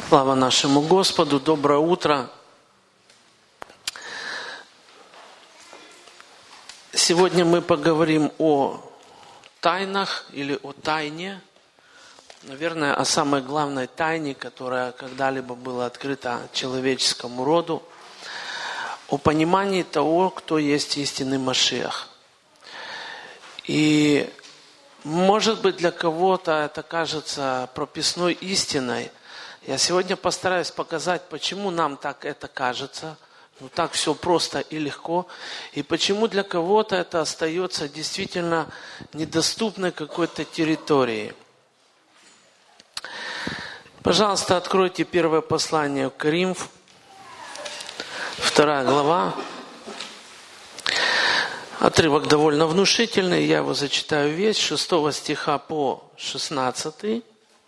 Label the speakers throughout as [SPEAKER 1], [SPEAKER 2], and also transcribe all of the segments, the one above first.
[SPEAKER 1] Слава нашему Господу, доброе утро. Сегодня мы поговорим о тайнах или о тайне. Наверное, о самой главной тайне, которая когда-либо была открыта человеческому роду. О понимании того, кто есть истинный Машиах. И может быть для кого-то это кажется прописной истиной. Я сегодня постараюсь показать, почему нам так это кажется, так все просто и легко, и почему для кого-то это остается действительно недоступной какой-то территорией. Пожалуйста, откройте первое послание к Коринфянам, 2 глава. Отрывок довольно внушительный, я его зачитаю весь, 6 стиха по 16.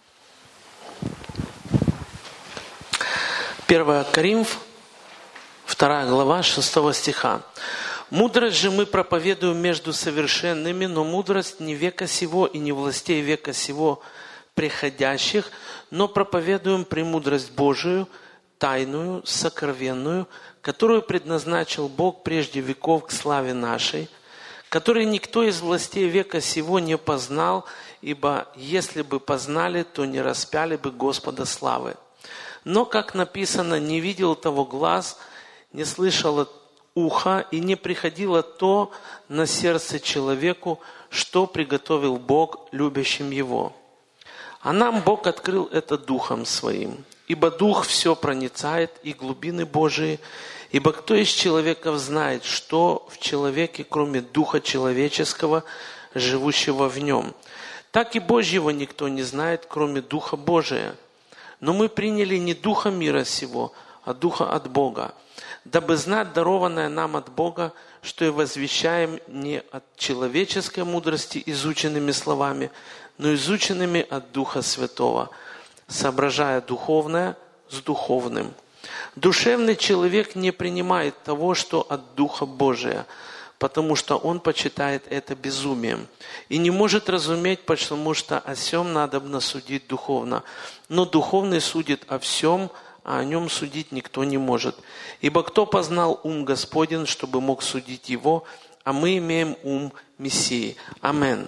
[SPEAKER 1] 1 Коринфянам, 2 глава, 6 стиха. «Мудрость же мы проповедуем между совершенными, но мудрость не века сего и не властей века сего приходящих, но проповедуем премудрость Божию, тайную, сокровенную, которую предназначил Бог прежде веков к славе нашей, которой никто из властей века сего не познал, ибо если бы познали, то не распяли бы Господа славы. Но, как написано, не видел того глаз, не слышало ухо, и не приходило то на сердце человеку, что приготовил Бог любящим Его. А нам Бог открыл это Духом Своим. Ибо Дух все проницает, и глубины Божии. Ибо кто из человеков знает, что в человеке, кроме Духа человеческого, живущего в нем? Так и Божьего никто не знает, кроме Духа Божия. Но мы приняли не Духа мира сего, а Духа от Бога, дабы знать дарованное нам от Бога, что и возвещаем не от человеческой мудрости изученными словами, но изученными от Духа Святого, соображая духовное с духовным. Душевный человек не принимает того, что от Духа Божия, потому что он почитает это безумием, и не может разуметь, потому что о сем надобно судить духовно. Но духовный судит о всем, а о нем судить никто не может. Ибо кто познал ум Господень, чтобы мог судить его, а мы имеем ум Мессии. Амин.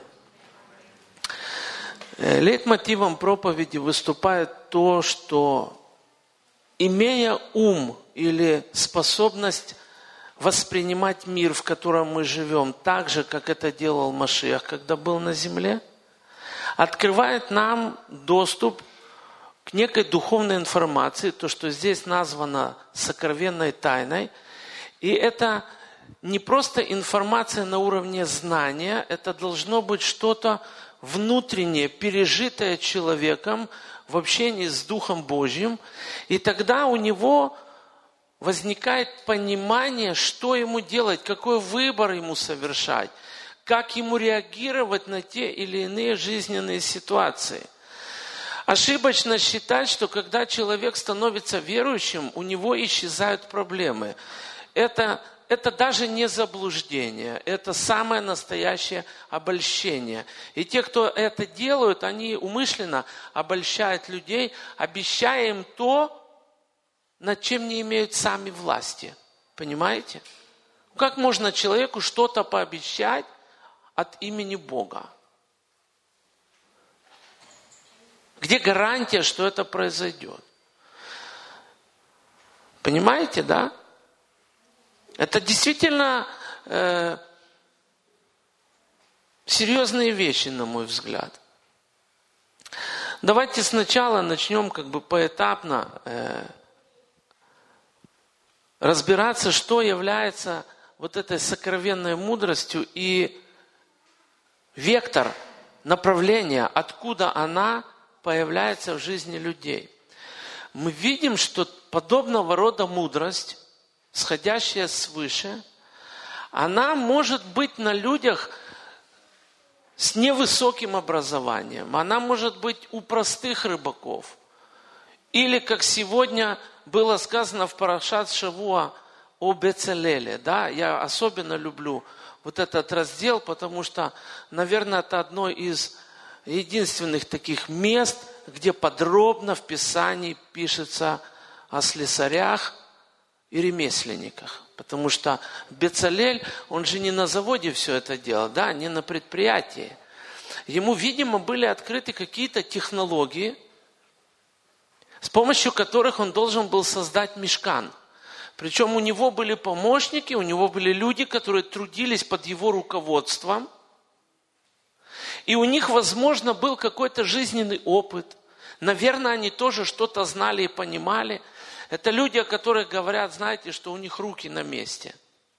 [SPEAKER 1] Лейтмотивом проповеди выступает то, что имея ум или способность воспринимать мир, в котором мы живем, так же, как это делал Машиах, когда был на земле, открывает нам доступ к некой духовной информации, то, что здесь названо сокровенной тайной. И это не просто информация на уровне знания, это должно быть что-то внутреннее, пережитое человеком в общении с Духом Божьим. И тогда у него возникает понимание, что ему делать, какой выбор ему совершать, как ему реагировать на те или иные жизненные ситуации. Ошибочно считать, что когда человек становится верующим, у него исчезают проблемы. Это даже не заблуждение, это самое настоящее обольщение. И те, кто это делают, они умышленно обольщают людей, обещая им то, над чем не имеют сами власти. Понимаете? Как можно человеку что-то пообещать от имени Бога? Где гарантия, что это произойдет? Понимаете, да? Это действительно серьезные вещи, на мой взгляд. Давайте сначала начнем поэтапно разбираться, что является вот этой сокровенной мудростью и вектор, направление, откуда она появляется в жизни людей. Мы видим, что подобного рода мудрость, сходящая свыше, она может быть на людях с невысоким образованием, она может быть у простых рыбаков. Или, как сегодня было сказано в Парашат Шавуа о Бецалеле. Да? Я особенно люблю вот этот раздел, потому что, наверное, это одно из единственных таких мест, где подробно в Писании пишется о слесарях и ремесленниках. Потому что Бецалель, он же не на заводе все это делал, да, не на предприятии. Ему, видимо, были открыты какие-то технологии, с помощью которых он должен был создать мишкан. Причем у него были помощники, у него были люди, которые трудились под его руководством. И у них, возможно, был какой-то жизненный опыт. Наверное, они тоже что-то знали и понимали. Это люди, о которых говорят, знаете, что у них руки на месте.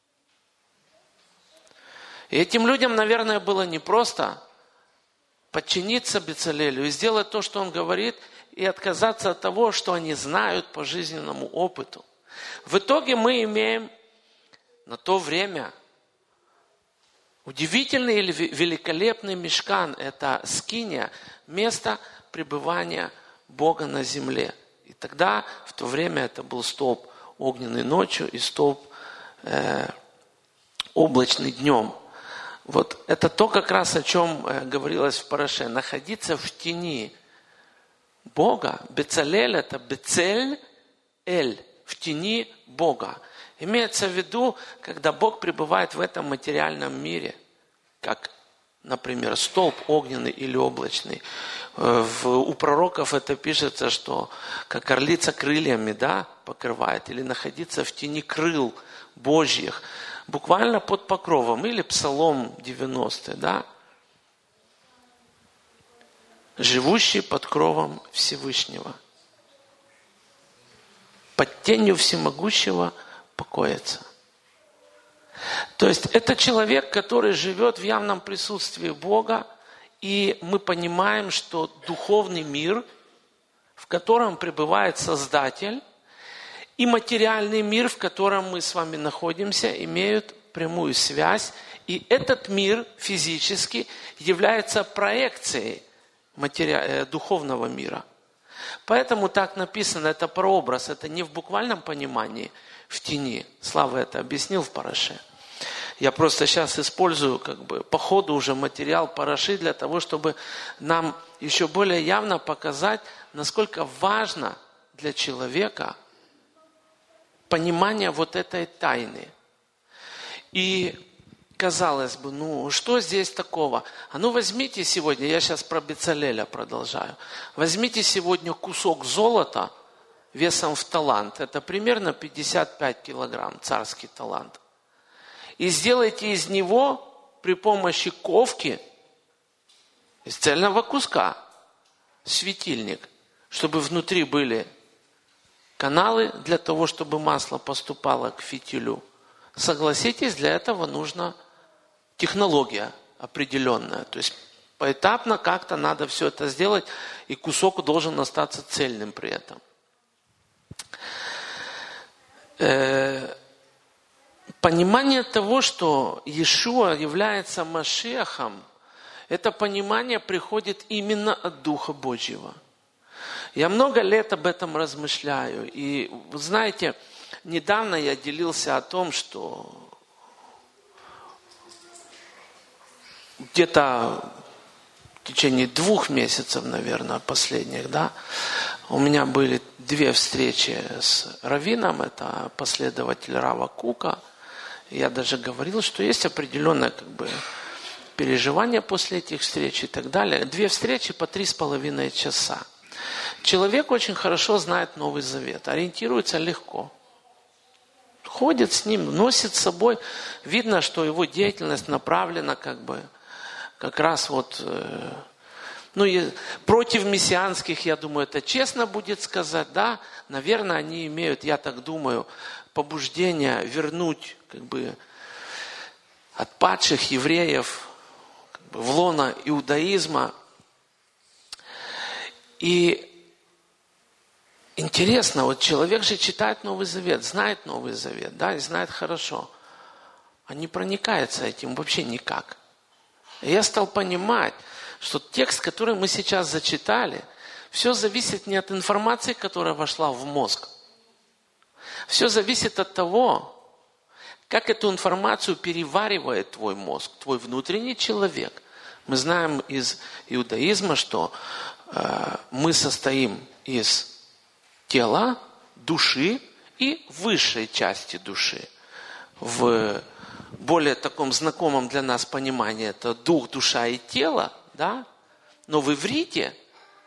[SPEAKER 1] И этим людям, наверное, было непросто подчиниться Бецалелю и сделать то, что он говорит, и отказаться от того, что они знают по жизненному опыту. В итоге мы имеем на то время удивительный или великолепный мишкан. Это скиния, место пребывания Бога на земле. И тогда, в то время, это был столб огненный ночью и столб облачный днем. Вот это то, как раз о чем говорилось в Параше. Находиться в тени Бога. Бецалель – это Бецель-эль, в тени Бога. Имеется в виду, когда Бог пребывает в этом материальном мире, как, например, столб огненный или облачный. У пророков это пишется, что как орлица крыльями, да, покрывает, или находиться в тени крыл Божьих, буквально под покровом, или Псалом 90, да, живущий под кровом Всевышнего. Под тенью всемогущего покоится. То есть это человек, который живет в явном присутствии Бога, и мы понимаем, что духовный мир, в котором пребывает Создатель, и материальный мир, в котором мы с вами находимся, имеют прямую связь. И этот мир физически является проекцией духовного мира. Поэтому так написано, это прообраз, это не в буквальном понимании в тени. Слава это объяснил в Параше. Я просто сейчас использую по ходу уже материал Параши для того, чтобы нам еще более явно показать, насколько важно для человека понимание вот этой тайны. И казалось бы, что здесь такого? А возьмите сегодня, я сейчас про Бецалеля продолжаю. Возьмите сегодня кусок золота весом в талант. Это примерно 55 килограмм, царский талант. И сделайте из него при помощи ковки из цельного куска светильник, чтобы внутри были каналы для того, чтобы масло поступало к фитилю. Согласитесь, для этого нужна технология определенная. То есть поэтапно как-то надо все это сделать, и кусок должен остаться цельным при этом. Понимание того, что Иешуа является Машиахом, это понимание приходит именно от Духа Божьего. Я много лет об этом размышляю. И, вы знаете, недавно я делился о том, что где-то в течение 2 месяцев, наверное, последних, да, у меня были 2 встречи с раввином, это последователь Рава Кука. Я даже говорил, что есть определенное переживание после этих встреч и так далее. 2 встречи по 3,5 часа. Человек очень хорошо знает Новый Завет, ориентируется легко. Ходит с ним, носит с собой. Видно, что его деятельность направлена как раз против мессианских, я думаю, это честно будет сказать, да, наверное, они имеют, я так думаю, побуждение вернуть отпадших евреев в лоно иудаизма. И интересно, человек же читает Новый Завет, знает Новый Завет, да, и знает хорошо, а не проникается этим вообще никак. И я стал понимать, что текст, который мы сейчас зачитали, все зависит не от информации, которая вошла в мозг. Все зависит от того, как эту информацию переваривает твой мозг, твой внутренний человек. Мы знаем из иудаизма, что мы состоим из тела, души и высшей части души. В более таком знакомом для нас понимании это дух, душа и тело, да? Но в иврите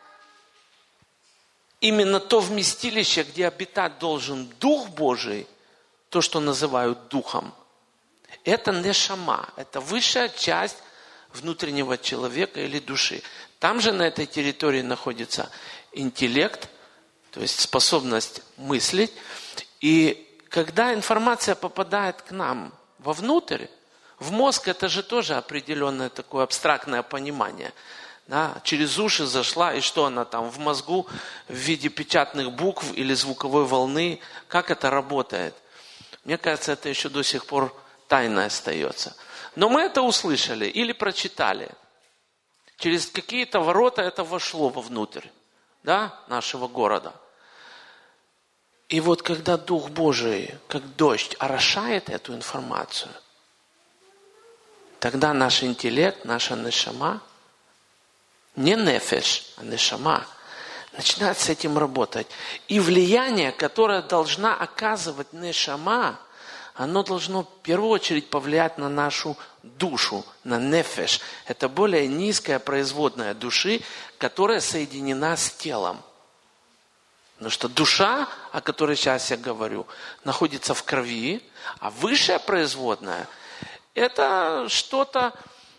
[SPEAKER 1] именно то вместилище, где обитать должен Дух Божий, то, что называют Духом, это нешама, это высшая часть внутреннего человека или души. Там же на этой территории находится интеллект, то есть способность мыслить. И когда информация попадает к нам вовнутрь, в мозг, это же тоже определенное такое абстрактное понимание. Да? Через уши зашла, и что она там в мозгу в виде печатных букв или звуковой волны, как это работает? Мне кажется, это еще до сих пор тайной остается. Но мы это услышали или прочитали. Через какие-то ворота это вошло вовнутрь, да, нашего города. И вот когда Дух Божий, как дождь, орошает эту информацию, тогда наш интеллект, наша нешама, не нефеш, а нешама, начинает с этим работать. И влияние, которое должна оказывать нешама, оно должно в первую очередь повлиять на нашу душу, на нефеш. Это более низкая производная души, которая соединена с телом. Потому что душа, о которой сейчас я говорю, находится в крови, а высшая производная – это что-то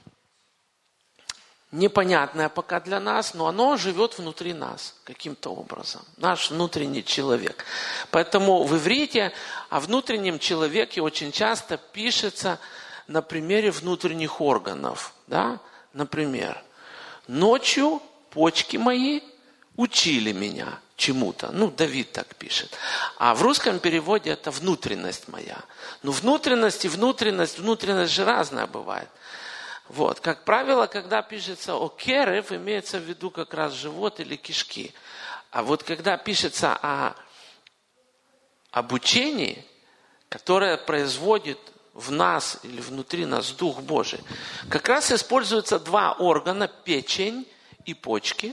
[SPEAKER 1] непонятное пока для нас, но оно живет внутри нас каким-то образом. Наш внутренний человек. Поэтому в иврите о внутреннем человеке очень часто пишется на примере внутренних органов. Да? Например, ночью почки мои учили меня чему-то. Ну, Давид так пишет. А в русском переводе это внутренность моя. Ну, внутренность и внутренность же разная бывает. Вот. Как правило, когда пишется о керев, имеется в виду как раз живот или кишки. А вот когда пишется о обучении, которое производит в нас или внутри нас Дух Божий, как раз используются два органа, печень и почки.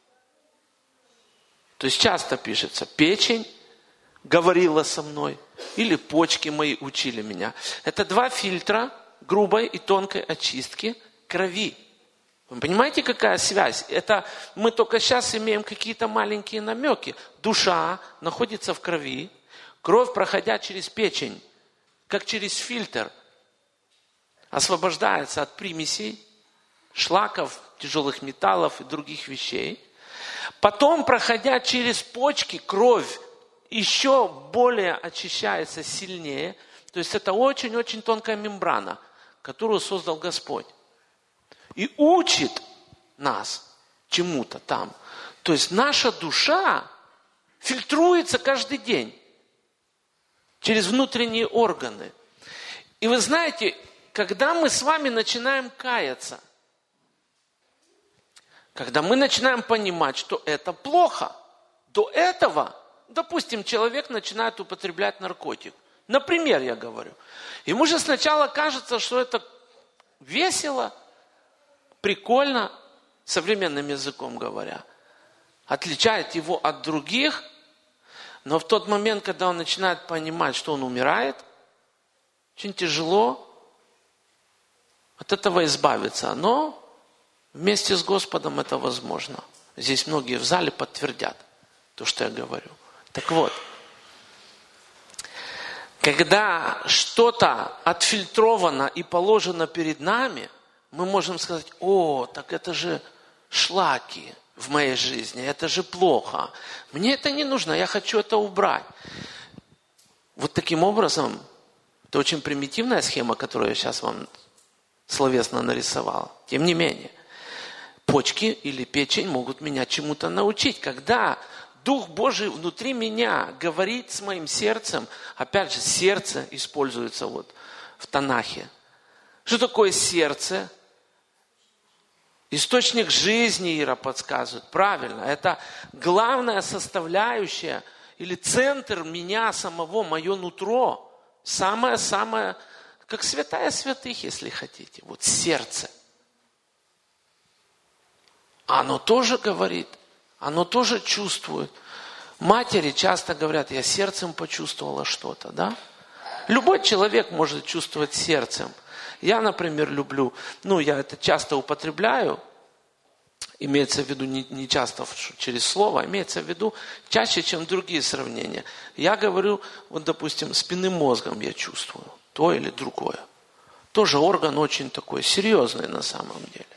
[SPEAKER 1] То есть часто пишется печень говорила со мной или почки мои учили меня. Это два фильтра грубой и тонкой очистки крови. Вы понимаете, какая связь? Это мы только сейчас имеем какие-то маленькие намеки. Душа находится в крови, кровь, проходя через печень, как через фильтр, освобождается от примесей, шлаков, тяжелых металлов и других вещей. Потом, проходя через почки, кровь еще более очищается сильнее. То есть это очень-очень тонкая мембрана, которую создал Господь. И учит нас чему-то там. То есть наша душа фильтруется каждый день через внутренние органы. И вы знаете, когда мы с вами начинаем каяться, когда мы начинаем понимать, что это плохо, до этого, допустим, человек начинает употреблять наркотик. Например, я говорю. Ему же сначала кажется, что это весело, прикольно, современным языком говоря. Отличает его от других, но в тот момент, когда он начинает понимать, что он умирает, очень тяжело от этого избавиться. Но вместе с Господом это возможно. Здесь многие в зале подтвердят то, что я говорю. Так вот, когда что-то отфильтровано и положено перед нами, мы можем сказать: о, так это же шлаки в моей жизни, это же плохо. Мне это не нужно, я хочу это убрать. Вот таким образом, это очень примитивная схема, которую я сейчас вам словесно нарисовал. Тем не менее, почки или печень могут меня чему-то научить. Когда Дух Божий внутри меня говорит с моим сердцем, опять же, сердце используется вот в Танахе. Что такое сердце? Источник жизни, Ира подсказывает. Правильно, это главная составляющая или центр меня самого, мое нутро. Самое-самое, как святая святых, если хотите. Вот сердце. Оно тоже говорит, оно тоже чувствует. Матери часто говорят, я сердцем почувствовала что-то, да? Любой человек может чувствовать сердцем. Я, например, люблю, я это часто употребляю, имеется в виду не часто через слово, имеется в виду чаще, чем другие сравнения. Я говорю, допустим, спинным мозгом я чувствую то или другое. Тоже орган очень такой серьезный на самом деле.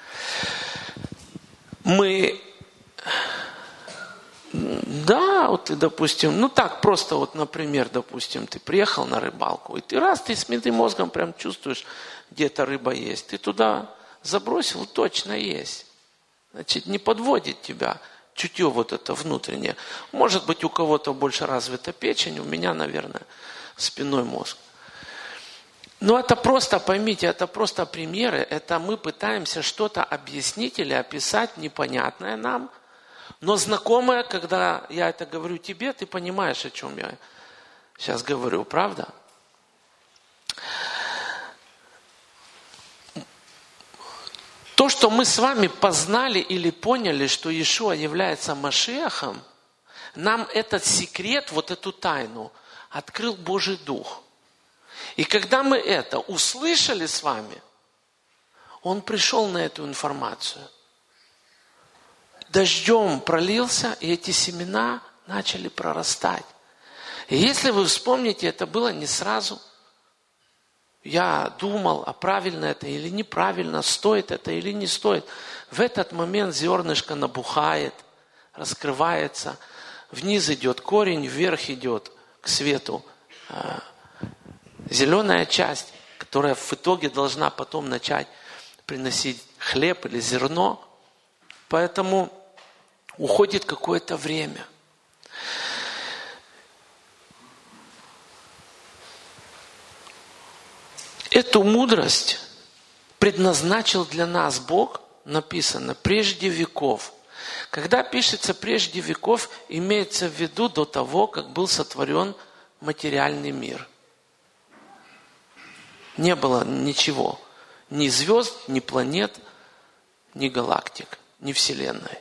[SPEAKER 1] Допустим, просто например, допустим, ты приехал на рыбалку, и ты спинным мозгом прям чувствуешь, где-то рыба есть. Ты туда забросил, точно есть. Значит, не подводит тебя чутье это внутреннее. Может быть, у кого-то больше развита печень, у меня, наверное, спинной мозг. Но это просто, поймите, это просто примеры. Это мы пытаемся что-то объяснить или описать непонятное нам, но знакомое, когда я это говорю тебе, ты понимаешь, о чем я сейчас говорю, правда? То, что мы с вами познали или поняли, что Иешуа является Машиахом, нам этот секрет, эту тайну открыл Божий Дух. И когда мы это услышали с вами, Он пришел на эту информацию. Дождем пролился, и эти семена начали прорастать. И если вы вспомните, это было не сразу. Я думал, а правильно это или неправильно, стоит это или не стоит. В этот момент зернышко набухает, раскрывается, вниз идет корень, вверх идет к свету зеленая часть, которая в итоге должна потом начать приносить хлеб или зерно. Поэтому уходит какое-то время. Эту мудрость предназначил для нас Бог, написано, прежде веков. Когда пишется прежде веков, имеется в виду до того, как был сотворен материальный мир. Не было ничего. Ни звезд, ни планет, ни галактик, ни Вселенной.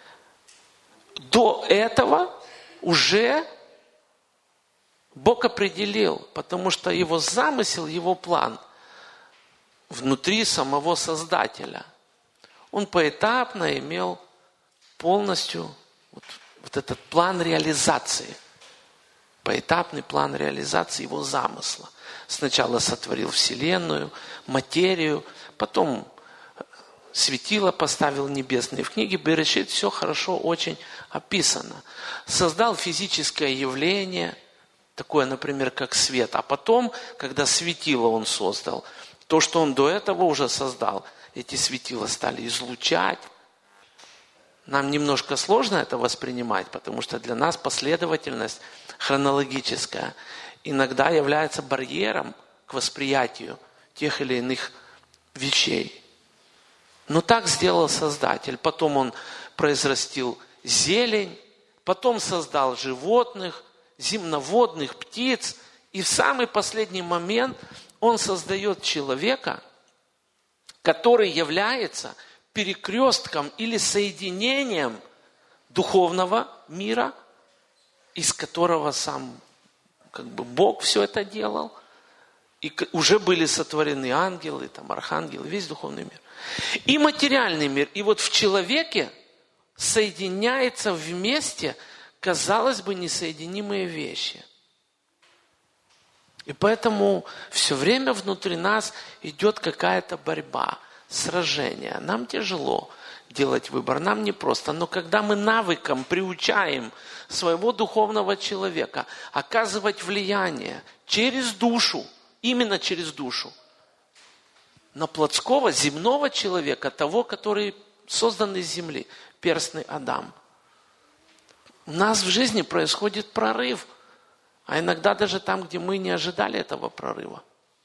[SPEAKER 1] До этого уже Бог определил, потому что Его замысел, Его план внутри самого Создателя. Он поэтапно имел полностью этот план реализации. Поэтапный план реализации Его замысла. Сначала сотворил Вселенную, материю, потом светило поставил небесные. В книге Берешит все хорошо очень описано. Создал физическое явление, такое, например, как свет. А потом, когда светило Он создал, то, что Он до этого уже создал, эти светила стали излучать. Нам немножко сложно это воспринимать, потому что для нас последовательность хронологическая иногда является барьером к восприятию тех или иных вещей. Но так сделал Создатель. Потом Он произрастил зелень, потом создал животных, земноводных, птиц. И в самый последний момент Он создает человека, который является перекрестком или соединением духовного мира, из которого сам Бог все это делал. И уже были сотворены ангелы, архангелы, весь духовный мир. И материальный мир. И в человеке соединяются вместе, казалось бы, несоединимые вещи. И поэтому все время внутри нас идет какая-то борьба, сражение. Нам тяжело делать выбор, нам непросто. Но когда мы навыком приучаем своего духовного человека оказывать влияние через душу, именно через душу, на плотского, земного человека, того, который создан из земли, перстный Адам. У нас в жизни происходит прорыв, а иногда даже там, где мы не ожидали этого прорыва.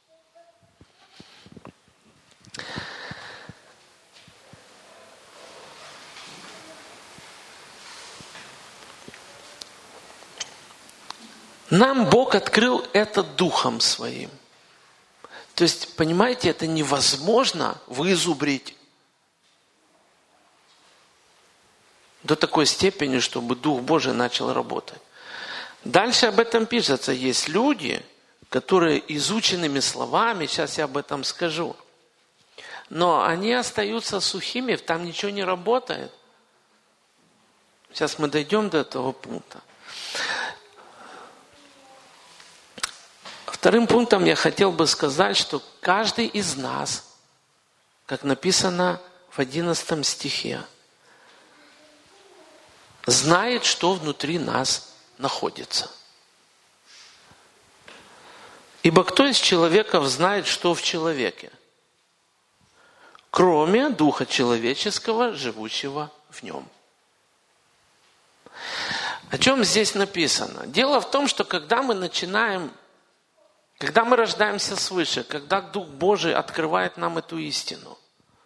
[SPEAKER 1] Нам Бог открыл это Духом Своим. То есть, понимаете, это невозможно вызубрить. до такой степени, чтобы Дух Божий начал работать. Дальше об этом пишется. Есть люди, которые изученными словами, сейчас я об этом скажу, но они остаются сухими, там ничего не работает. Сейчас мы дойдем до этого пункта. Вторым пунктом я хотел бы сказать, что каждый из нас, как написано в 11 стихе, знает, что внутри нас находится. Ибо кто из человеков знает, что в человеке, кроме духа человеческого, живущего в нем? О чем здесь написано? Дело в том, что когда мы рождаемся свыше, когда Дух Божий открывает нам эту истину,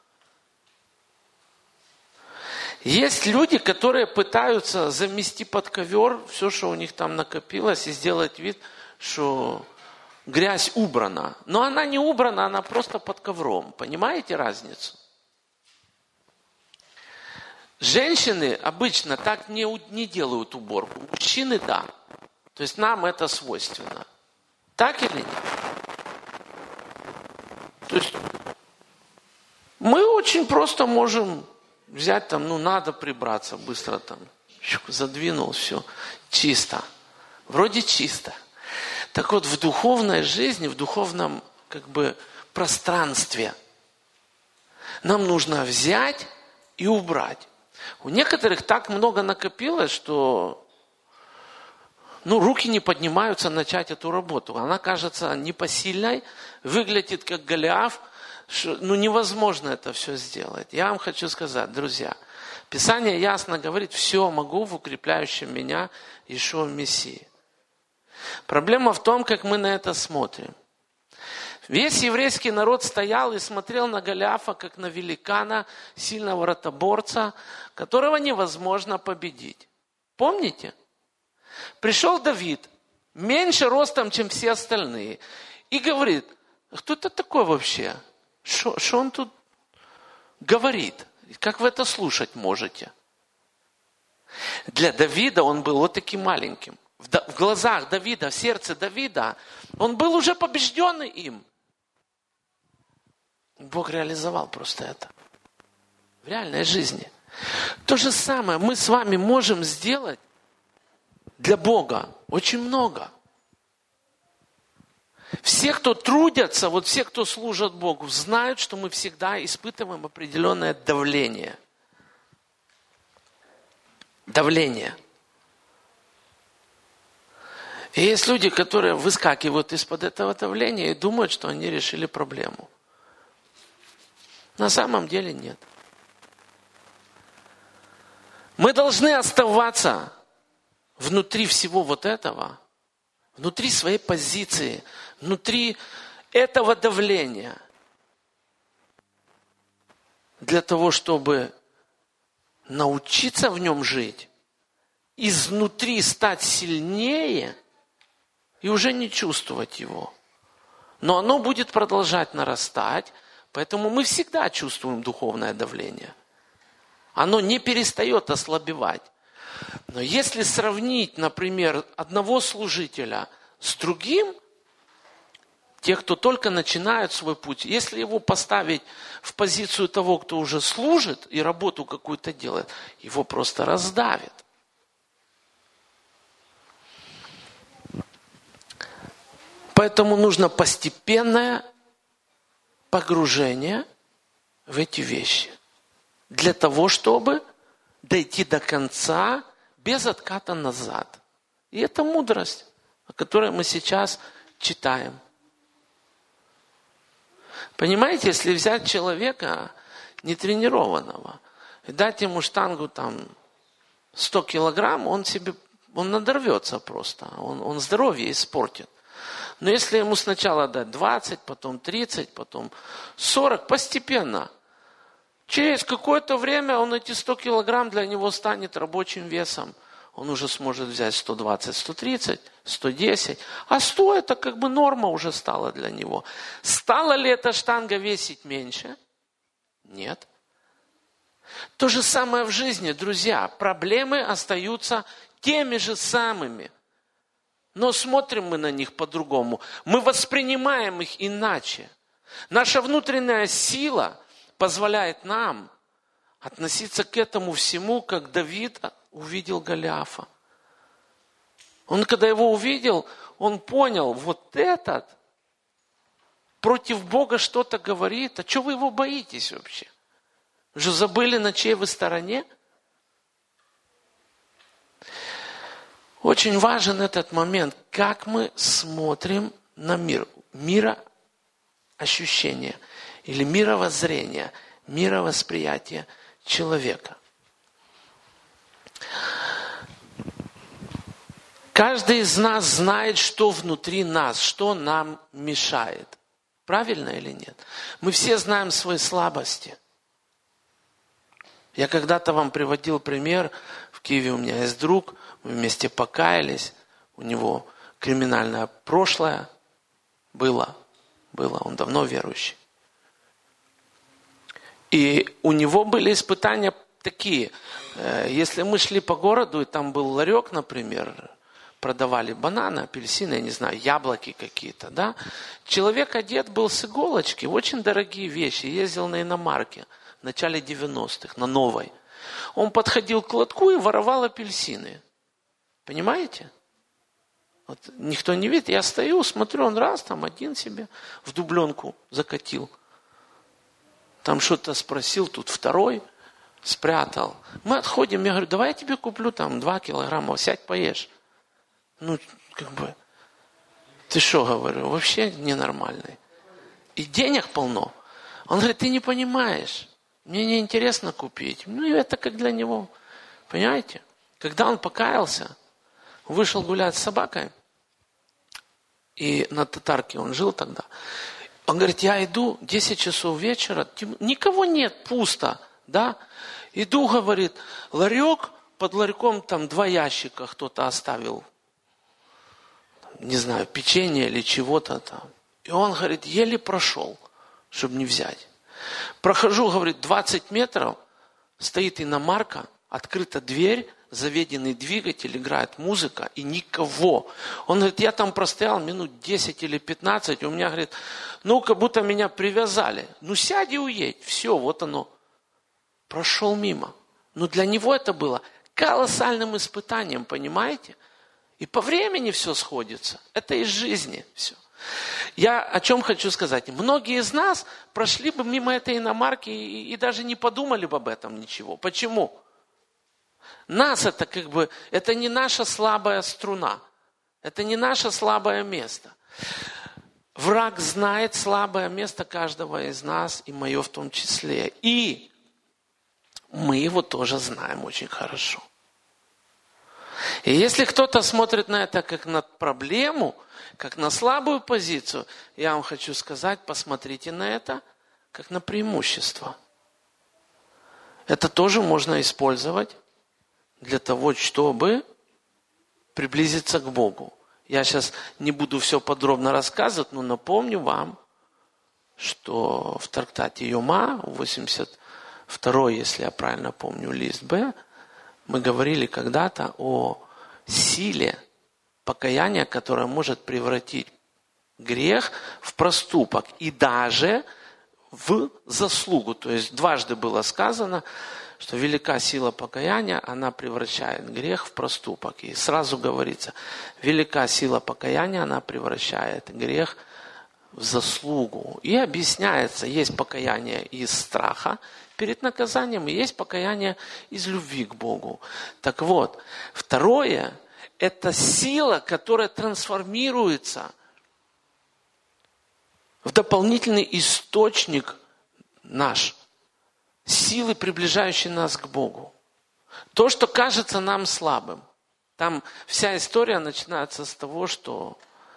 [SPEAKER 1] есть люди, которые пытаются замести под ковер все, что у них там накопилось, и сделать вид, что грязь убрана. Но она не убрана, она просто под ковром. Понимаете разницу? Женщины обычно так не делают уборку. Мужчины – да. То есть нам это свойственно. Так или нет? То есть мы очень просто можем взять там, надо прибраться быстро там, задвинул, все, чисто. Вроде чисто. Так вот, в духовной жизни, в духовном пространстве нам нужно взять и убрать. У некоторых так много накопилось, что руки не поднимаются начать эту работу. Она кажется непосильной, выглядит как Голиаф, что, невозможно это все сделать. Я вам хочу сказать, друзья, Писание ясно говорит, все могу в укрепляющем меня Иешуа Мессии. Проблема в том, как мы на это смотрим. Весь еврейский народ стоял и смотрел на Голиафа, как на великана, сильного ротоборца, которого невозможно победить. Помните? Пришел Давид, меньше ростом, чем все остальные, и говорит, кто это такой вообще? Что он тут говорит? Как вы это слушать можете? Для Давида он был вот таким маленьким. В глазах Давида, в сердце Давида, он был уже побежденный им. Бог реализовал просто это в реальной жизни. То же самое мы с вами можем сделать для Бога. Очень много. Все, кто трудятся, все, кто служат Богу, знают, что мы всегда испытываем определенное давление. Давление. И есть люди, которые выскакивают из-под этого давления и думают, что они решили проблему. На самом деле нет. Мы должны оставаться внутри всего вот этого, внутри своей позиции, внутри этого давления, для того, чтобы научиться в нем жить, изнутри стать сильнее и уже не чувствовать его. Но оно будет продолжать нарастать, поэтому мы всегда чувствуем духовное давление. Оно не перестает ослабевать. Но если сравнить, например, одного служителя с другим, те, кто только начинают свой путь, если его поставить в позицию того, кто уже служит и работу какую-то делает, его просто раздавит. Поэтому нужно постепенное погружение в эти вещи. Для того, чтобы дойти до конца без отката назад. И это мудрость, о которой мы сейчас читаем. Понимаете, если взять человека нетренированного и дать ему штангу 100 килограмм, он надорвется просто, он здоровье испортит. Но если ему сначала дать 20, потом 30, потом 40, постепенно, через какое-то время он эти 100 килограмм для него станет рабочим весом. Он уже сможет взять 120, 130, 110. А 100 это норма уже стала для него. Стала ли эта штанга весить меньше? Нет. То же самое в жизни, друзья. Проблемы остаются теми же самыми. Но смотрим мы на них по-другому. Мы воспринимаем их иначе. Наша внутренняя сила позволяет нам относиться к этому всему, как Давид увидел Голиафа. Он, когда его увидел, он понял, вот этот против Бога что-то говорит. А что вы его боитесь вообще? Вы же забыли, на чьей вы стороне? Очень важен этот момент, как мы смотрим на мир. Мироощущение или мировоззрение, мировосприятие человека. Каждый из нас знает, что внутри нас, что нам мешает. Правильно или нет? Мы все знаем свои слабости. Я когда-то вам приводил пример. В Киеве у меня есть друг, мы вместе покаялись. У него криминальное прошлое было. Он давно верующий. И у него были испытания такие. Если мы шли по городу, и там был ларек, например, продавали бананы, апельсины, я не знаю, яблоки какие-то, да. Человек одет был с иголочки, очень дорогие вещи, ездил на иномарке в начале 90-х, на новой. Он подходил к лотку и воровал апельсины. Понимаете? Вот никто не видит, я стою, смотрю, он раз, там один себе в дубленку закатил. Там что-то спросил, тут второй спрятал. Мы отходим, я говорю, давай я тебе куплю там 2 килограмма, сядь поешь. Ты что, говорю, вообще ненормальный. И денег полно. Он говорит, ты не понимаешь, мне не интересно купить. Это как для него. Понимаете? Когда он покаялся, вышел гулять с собакой, и на Татарке он жил тогда, он говорит, я иду, 10 часов вечера, никого нет, пусто, да? Иду, говорит, ларек, под ларьком там 2 ящика кто-то оставил. Не знаю, печенье или чего-то там. И он, говорит, еле прошел, чтобы не взять. Прохожу, говорит, 20 метров, стоит иномарка, открыта дверь, заведенный двигатель, играет музыка, и никого. Он говорит, я там простоял минут 10 или 15, у меня, говорит, как будто меня привязали. Сядь и уедь. Все, вот оно. Прошел мимо. Но для него это было колоссальным испытанием, понимаете? И по времени все сходится. Это из жизни все. Я о чем хочу сказать. Многие из нас прошли бы мимо этой иномарки и даже не подумали бы об этом ничего. Почему? Нас это это не наша слабая струна. Это не наше слабое место. Враг знает слабое место каждого из нас, и мое в том числе. И мы его тоже знаем очень хорошо. И если кто-то смотрит на это как на проблему, как на слабую позицию, я вам хочу сказать, посмотрите на это как на преимущество. Это тоже можно использовать для того, чтобы приблизиться к Богу. Я сейчас не буду все подробно рассказывать, но напомню вам, что в трактате Йома, 82, если я правильно помню, лист Б, мы говорили когда-то о силе покаяния, которое может превратить грех в проступок и даже в заслугу. То есть дважды было сказано, что велика сила покаяния, она превращает грех в проступок. И сразу говорится, велика сила покаяния, она превращает грех в заслугу. И объясняется, есть покаяние из страха перед наказанием, и есть покаяние из любви к Богу. Так вот, второе, это сила, которая трансформируется в дополнительный источник наш, силы, приближающей нас к Богу. То, что кажется нам слабым. Там вся история начинается с того, что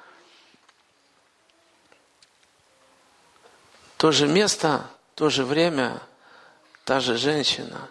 [SPEAKER 1] то же место, то же время, та же женщина.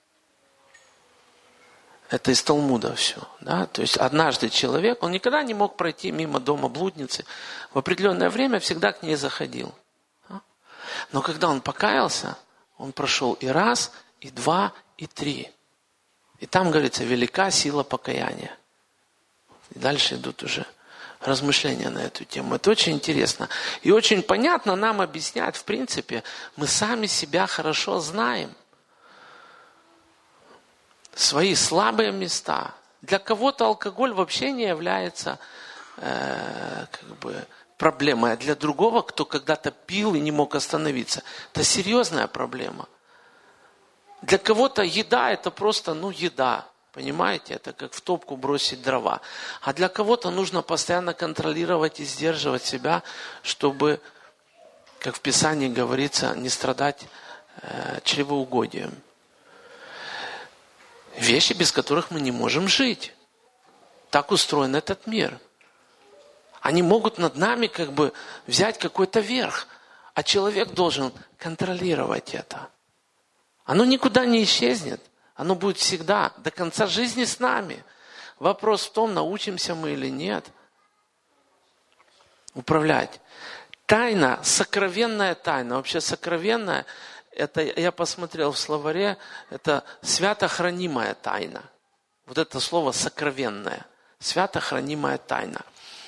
[SPEAKER 1] Это из Талмуда все. Да? То есть однажды человек, он никогда не мог пройти мимо дома блудницы. В определенное время всегда к ней заходил. Но когда он покаялся, он прошел и раз, и 2, и 3. И там говорится, велика сила покаяния. И дальше идут уже размышления на эту тему. Это очень интересно. И очень понятно нам объясняют, в принципе, мы сами себя хорошо знаем. Свои слабые места. Для кого-то алкоголь вообще не является проблемой, а для другого, кто когда-то пил и не мог остановиться, это серьезная проблема. Для кого-то еда это просто, еда. Понимаете, это как в топку бросить дрова. А для кого-то нужно постоянно контролировать и сдерживать себя, чтобы, как в Писании говорится, не страдать чревоугодием. Вещи, без которых мы не можем жить. Так устроен этот мир. Они могут над нами взять какой-то верх, а человек должен контролировать это. Оно никуда не исчезнет. Оно будет всегда, до конца жизни с нами. Вопрос в том, научимся мы или нет. Управлять. Тайна, сокровенная тайна. Вообще сокровенная, это я посмотрел в словаре, это свято хранимая тайна. Вот это слово сокровенная. Свято хранимая тайна.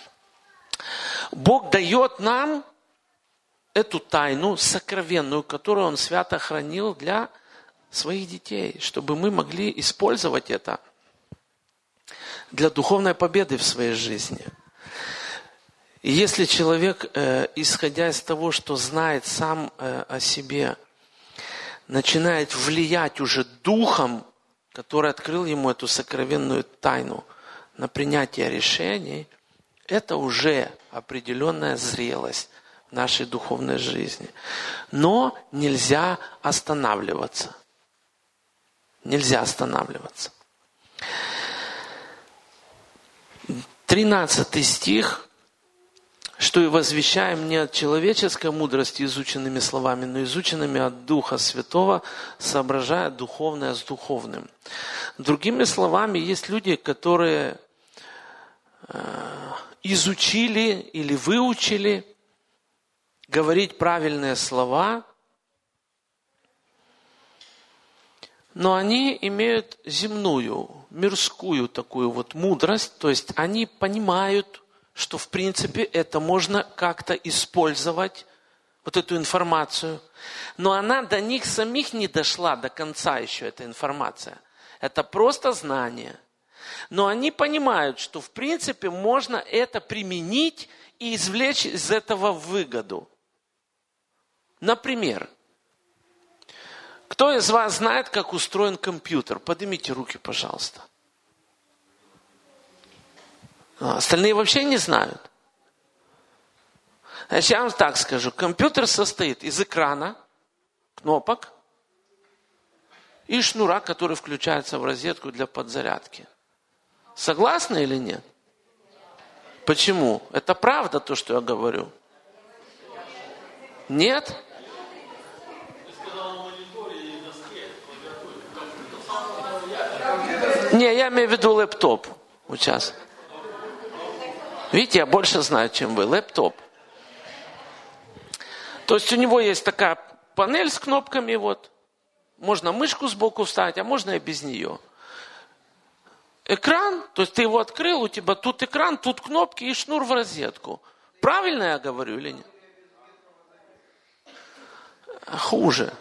[SPEAKER 1] Бог дает нам эту тайну сокровенную, которую Он свято хранил для своих детей, чтобы мы могли использовать это для духовной победы в своей жизни. И если человек, исходя из того, что знает сам о себе, начинает влиять уже духом, который открыл ему эту сокровенную тайну на принятие решений, это уже определенная зрелость в нашей духовной жизни. Но нельзя останавливаться. Нельзя останавливаться. 13 стих. «Что и возвещаем не от человеческой мудрости изученными словами, но изученными от Духа Святого, соображая духовное с духовным». Другими словами, есть люди, которые изучили или выучили говорить правильные слова, но они имеют земную, мирскую такую мудрость, то есть они понимают, что в принципе это можно как-то использовать, эту информацию, но она до них самих не дошла до конца еще, эта информация. Это просто знание. Но они понимают, что в принципе можно это применить и извлечь из этого выгоду. Например, кто из вас знает, как устроен компьютер? Поднимите руки, пожалуйста. Остальные вообще не знают. Значит, я вам так скажу. Компьютер состоит из экрана, кнопок и шнура, который включается в розетку для подзарядки. Согласны или нет? Почему? Это правда то, что я говорю? Нет? Не, я имею в виду лэптоп. Вот сейчас. Видите, я больше знаю, чем вы. Лэптоп. То есть у него есть такая панель с кнопками. Можно мышку сбоку вставить, а можно и без нее. Экран, то есть ты его открыл, у тебя тут экран, тут кнопки и шнур в розетку. Правильно я говорю или нет? Хуже.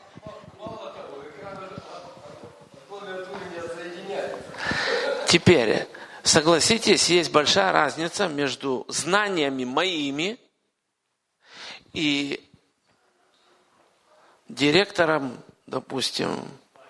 [SPEAKER 1] Теперь, согласитесь, есть большая разница между знаниями моими и директором, допустим,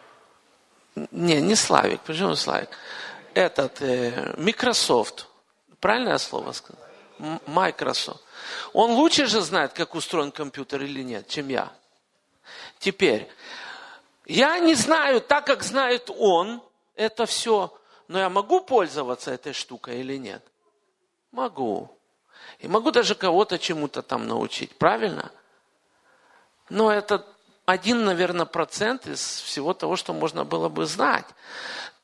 [SPEAKER 1] не Славик, почему Славик? Microsoft, правильное слово сказал? Microsoft. Он лучше же знает, как устроен компьютер или нет, чем я. Теперь, я не знаю так, как знает он, это все, но я могу пользоваться этой штукой или нет? Могу. И могу даже кого-то чему-то там научить, правильно? Но это 1, наверное, процент из всего того, что можно было бы знать.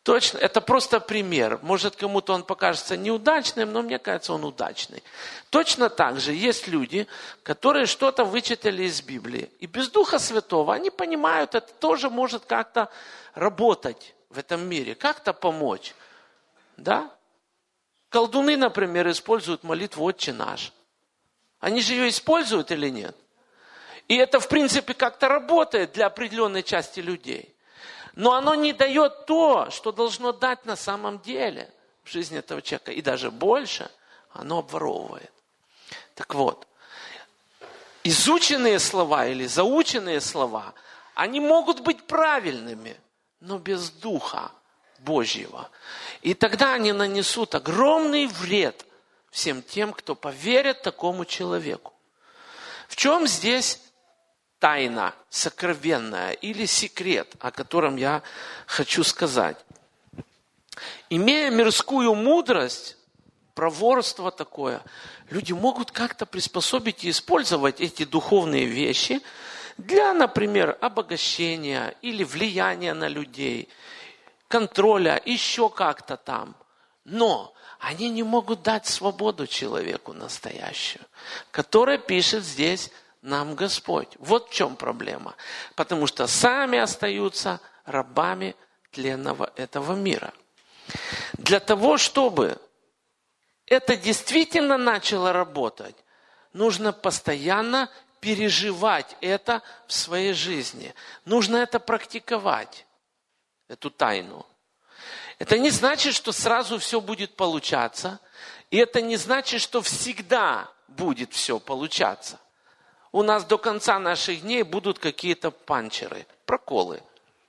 [SPEAKER 1] Точно, это просто пример. Может, кому-то он покажется неудачным, но мне кажется, он удачный. Точно так же есть люди, которые что-то вычитали из Библии. И без Духа Святого они понимают, это тоже может как-то работать в этом мире, как-то помочь. Да? Колдуны, например, используют молитву «Отче наш». Они же ее используют или нет? И это, в принципе, как-то работает для определенной части людей. Но оно не дает то, что должно дать на самом деле в жизни этого человека. И даже больше оно обворовывает. Так вот, изученные слова или заученные слова, они могут быть правильными, но без Духа Божьего. И тогда они нанесут огромный вред всем тем, кто поверит такому человеку. В чем здесь тайна сокровенная или секрет, о котором я хочу сказать? Имея мирскую мудрость, проворство такое, люди могут как-то приспособить и использовать эти духовные вещи для, например, обогащения или влияния на людей, контроля, еще как-то там. Но они не могут дать свободу человеку настоящую, которая пишет здесь нам Господь. Вот в чем проблема. Потому что сами остаются рабами тленного этого мира. Для того, чтобы это действительно начало работать, нужно постоянно переживать это в своей жизни. Нужно это практиковать, эту тайну. Это не значит, что сразу все будет получаться. И это не значит, что всегда будет все получаться. У нас до конца наших дней будут какие-то панчеры, проколы.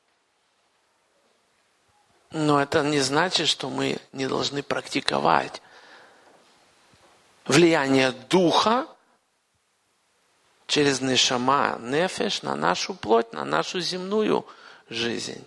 [SPEAKER 1] Но это не значит, что мы не должны практиковать влияние Духа через нешама, нефеш, на нашу плоть, на нашу земную жизнь.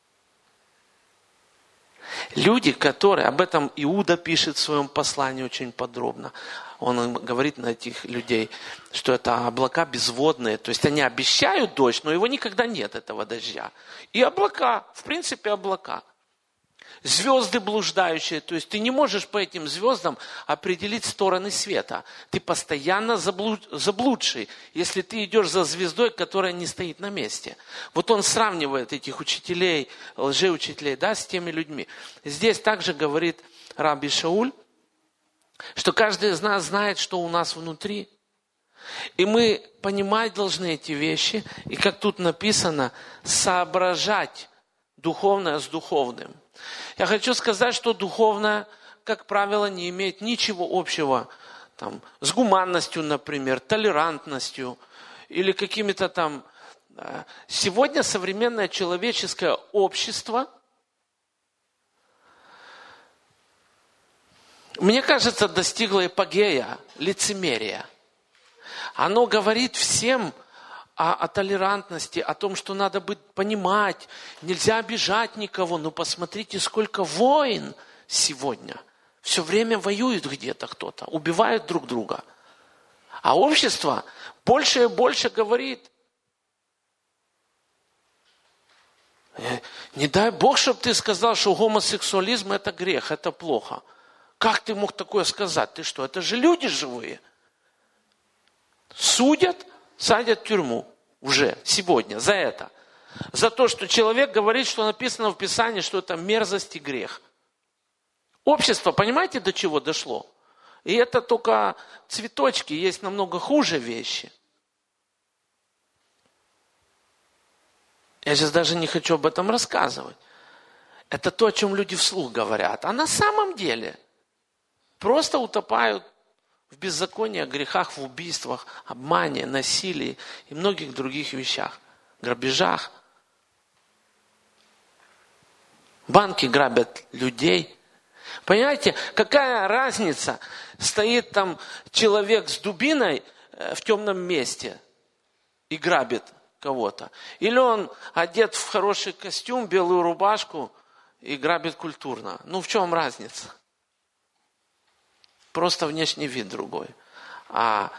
[SPEAKER 1] Люди, которые, об этом Иуда пишет в своем послании очень подробно, он говорит на этих людей, что это облака безводные, то есть они обещают дождь, но его никогда нет, этого дождя. И облака, в принципе облака. Звезды блуждающие, то есть ты не можешь по этим звездам определить стороны света. Ты постоянно заблудший, если ты идешь за звездой, которая не стоит на месте. Вот он сравнивает этих учителей, лжеучителей, да, с теми людьми. Здесь также говорит Раби Шауль, что каждый из нас знает, что у нас внутри. И мы понимать должны эти вещи, и как тут написано, соображать духовное с духовным. Я хочу сказать, что духовное, как правило, не имеет ничего общего там, с гуманностью, например, толерантностью или какими-то там... Сегодня современное человеческое общество, мне кажется, достигло эпогея лицемерия. Оно говорит всем о толерантности, о том, что надо понимать, нельзя обижать никого. Но посмотрите, сколько войн сегодня. Все время воюет где-то кто-то, убивают друг друга. А общество больше и больше говорит, не дай Бог, чтобы ты сказал, что гомосексуализм это грех, это плохо. Как ты мог такое сказать? Ты что, это же люди живые. Судят, садят в тюрьму уже сегодня за это. За то, что человек говорит, что написано в Писании, что это мерзость и грех. Общество, понимаете, до чего дошло? И это только цветочки, есть намного хуже вещи. Я сейчас даже не хочу об этом рассказывать. Это то, о чем люди вслух говорят. А на самом деле просто утопают в беззаконии, грехах, в убийствах, обмане, насилии и многих других вещах. Грабежах. Банки грабят людей. Понимаете, какая разница? Стоит там человек с дубиной в темном месте и грабит кого-то. Или он одет в хороший костюм, белую рубашку и грабит культурно. Ну в чем разница? Просто внешний вид другой. А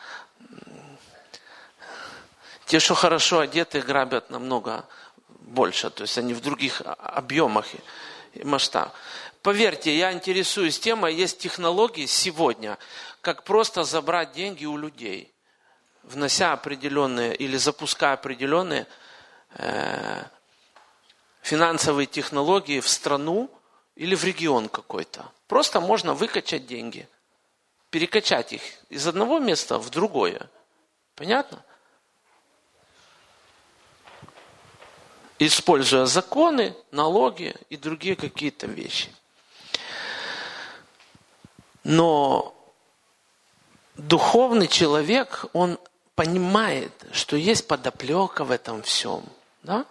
[SPEAKER 1] те, что хорошо одеты, грабят намного больше. То есть они в других объемах масштаб. Поверьте, я интересуюсь темой, есть технологии сегодня, как просто забрать деньги у людей, внося определенные или запуская определенные финансовые технологии в страну или в регион какой-то. Просто можно выкачать деньги, перекачать их из одного места в другое. Понятно? Используя законы, налоги и другие какие-то вещи. Но духовный человек, он понимает, что есть подоплека в этом всем. Да?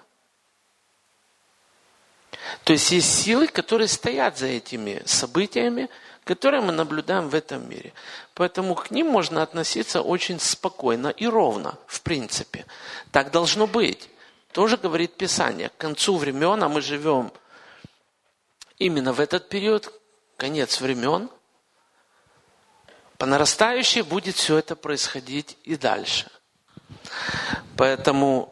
[SPEAKER 1] То есть есть силы, которые стоят за этими событиями, которые мы наблюдаем в этом мире. Поэтому к ним можно относиться очень спокойно и ровно, в принципе. Так должно быть. Тоже говорит Писание. К концу времен, а мы живем именно в этот период, конец времен, по нарастающей будет все это происходить и дальше. Поэтому,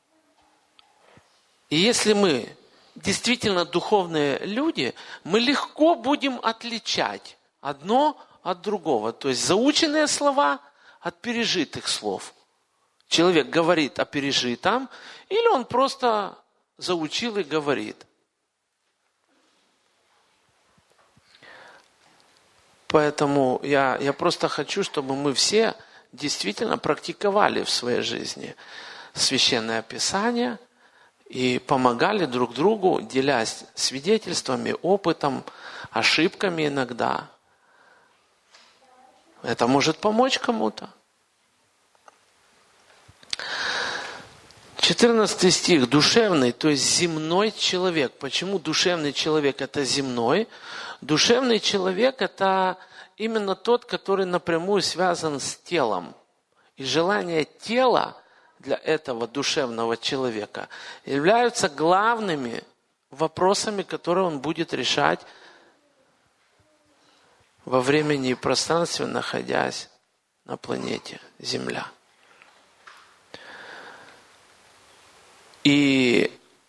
[SPEAKER 1] и если мы действительно духовные люди, мы легко будем отличать одно от другого. То есть заученные слова от пережитых слов. Человек говорит о пережитом, или он просто заучил и говорит. Поэтому я просто хочу, чтобы мы все действительно практиковали в своей жизни Священное Писание и помогали друг другу, делясь свидетельствами, опытом, ошибками иногда. Это может помочь кому-то. 14 стих. Душевный, то есть земной человек. Почему душевный человек это земной? Душевный человек это именно тот, который напрямую связан с телом. И желания тела для этого душевного человека являются главными вопросами, которые он будет решать во времени и пространстве, находясь на планете Земля. И,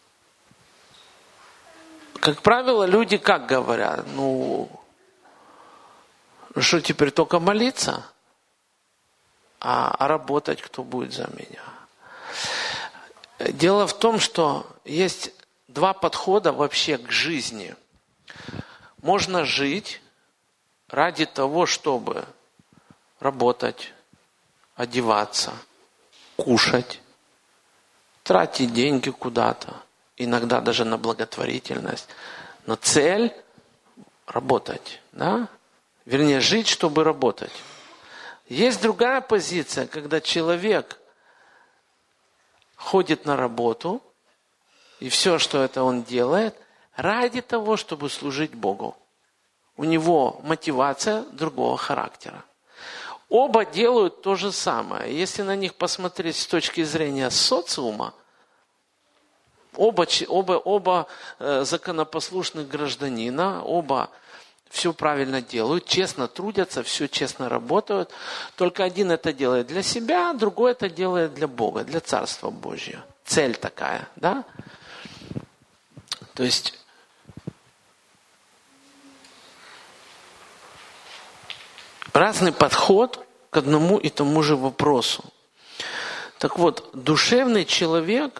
[SPEAKER 1] как правило, люди как говорят? Что теперь только молиться? А работать кто будет за меня? Дело в том, что есть два подхода вообще к жизни. Можно жить ради того, чтобы работать, одеваться, кушать, тратить деньги куда-то, иногда даже на благотворительность. Но цель – работать, да? Вернее, жить, чтобы работать. Есть другая позиция, когда человек ходит на работу, и все, что это он делает, ради того, чтобы служить Богу. У него мотивация другого характера. Оба делают то же самое. Если на них посмотреть с точки зрения социума, оба законопослушных гражданина, оба все правильно делают, честно трудятся, все честно работают. Только один это делает для себя, другой это делает для Бога, для Царства Божьего. Цель такая, да? То есть разный подход к одному и тому же вопросу. Так вот, душевный человек,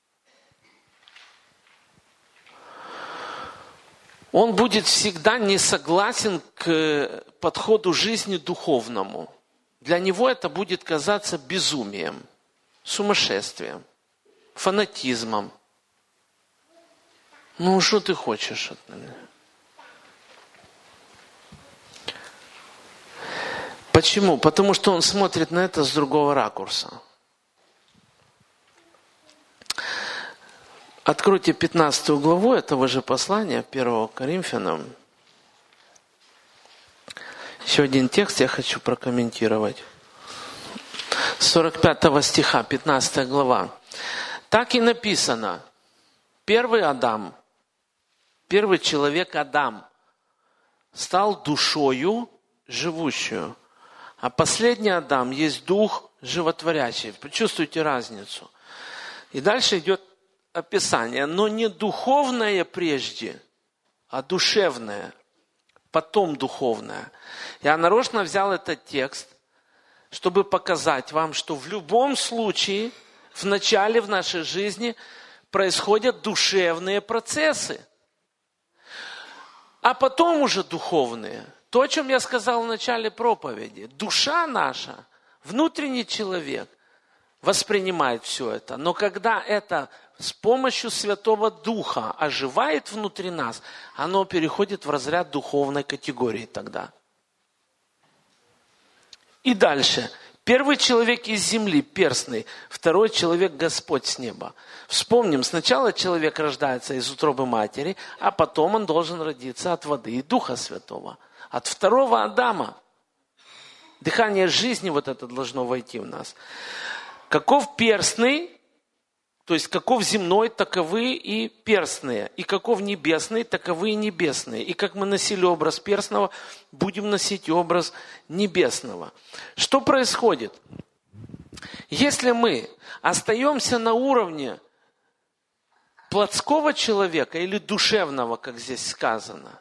[SPEAKER 1] он будет всегда не согласен к подходу жизни духовному. Для него это будет казаться безумием, сумасшествием, фанатизмом. Что ты хочешь от меня? Почему? Потому что он смотрит на это с другого ракурса. Откройте 15 главу этого же послания, 1 Коринфянам. Еще один текст я хочу прокомментировать. С 45 стиха, 15 глава. Так и написано. Первый Адам, первый человек Адам, стал душою живущую. А последний Адам есть дух животворящий. Почувствуйте разницу. И дальше идет описание. Но не духовное прежде, а душевное, потом духовное. Я нарочно взял этот текст, чтобы показать вам, что в любом случае в начале в нашей жизни происходят душевные процессы, а потом уже духовные. То, о чем я сказал в начале проповеди. Душа наша, внутренний человек воспринимает все это. Но когда это с помощью Святого Духа оживает внутри нас, оно переходит в разряд духовной категории тогда. И дальше. Первый человек из земли, перстный. Второй человек Господь с неба. Вспомним, сначала человек рождается из утробы матери, а потом он должен родиться от воды и Духа Святого. От второго Адама. Дыхание жизни вот это должно войти в нас. Каков перстный, то есть каков земной, таковы и перстные. И каков небесный, таковы и небесные. И как мы носили образ перстного, будем носить образ небесного. Что происходит? Если мы остаемся на уровне плотского человека или душевного, как здесь сказано,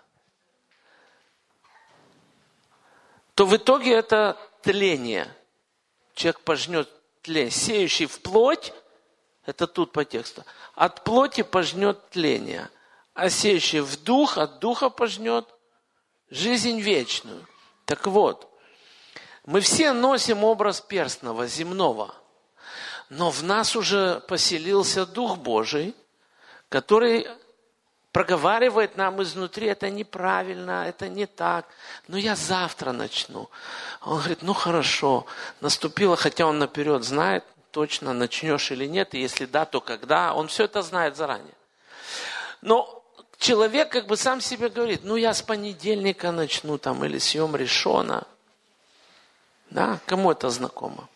[SPEAKER 1] то в итоге это тление. Человек пожнет тление. Сеющий в плоть, это тут по тексту, от плоти пожнет тление, а сеющий в дух, от духа пожнет жизнь вечную. Так вот, мы все носим образ перстного, земного, но в нас уже поселился Дух Божий, который проговаривает нам изнутри: это неправильно, это не так, но я завтра начну. Он говорит: ну хорошо, наступило, хотя он наперед знает, точно начнешь или нет, и если да, то когда, он все это знает заранее. Но человек как бы сам себе говорит: ну я с понедельника начну там, или с Йом Ришона. Да, кому это знакомо?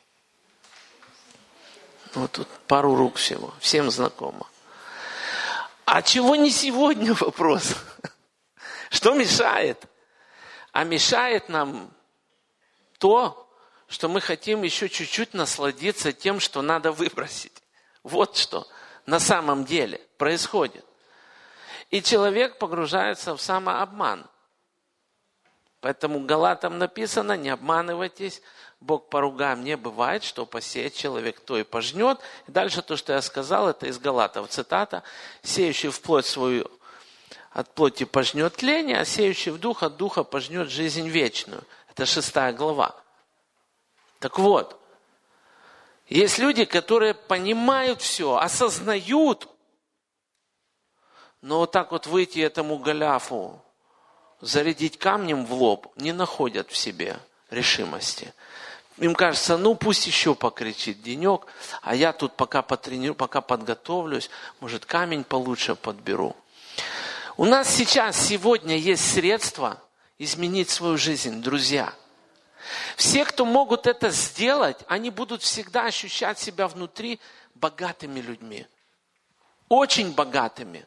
[SPEAKER 1] Вот тут пару рук всего, всем знакомо. А чего не сегодня вопрос? Что мешает? А мешает нам то, что мы хотим еще чуть-чуть насладиться тем, что надо выбросить. Вот что на самом деле происходит. И человек погружается в самообман. Поэтому Галатам написано: не обманывайтесь, Бог поругаем не бывает, что посеет человек, то и пожнет. И дальше то, что я сказал, это из Галатов цитата: сеющий в плоть свою от плоти пожнет тление, а сеющий в дух от духа пожнет жизнь вечную. Это 6 глава. Так вот, есть люди, которые понимают все, осознают, но вот так вот выйти этому Голиафу, зарядить камнем в лоб, не находят в себе решимости. Им кажется: ну пусть еще покричит денек, а я тут пока потренирую, пока подготовлюсь, может камень получше подберу. У нас сейчас, сегодня есть средства изменить свою жизнь, друзья. Все, кто могут это сделать, они будут всегда ощущать себя внутри богатыми людьми. Очень богатыми.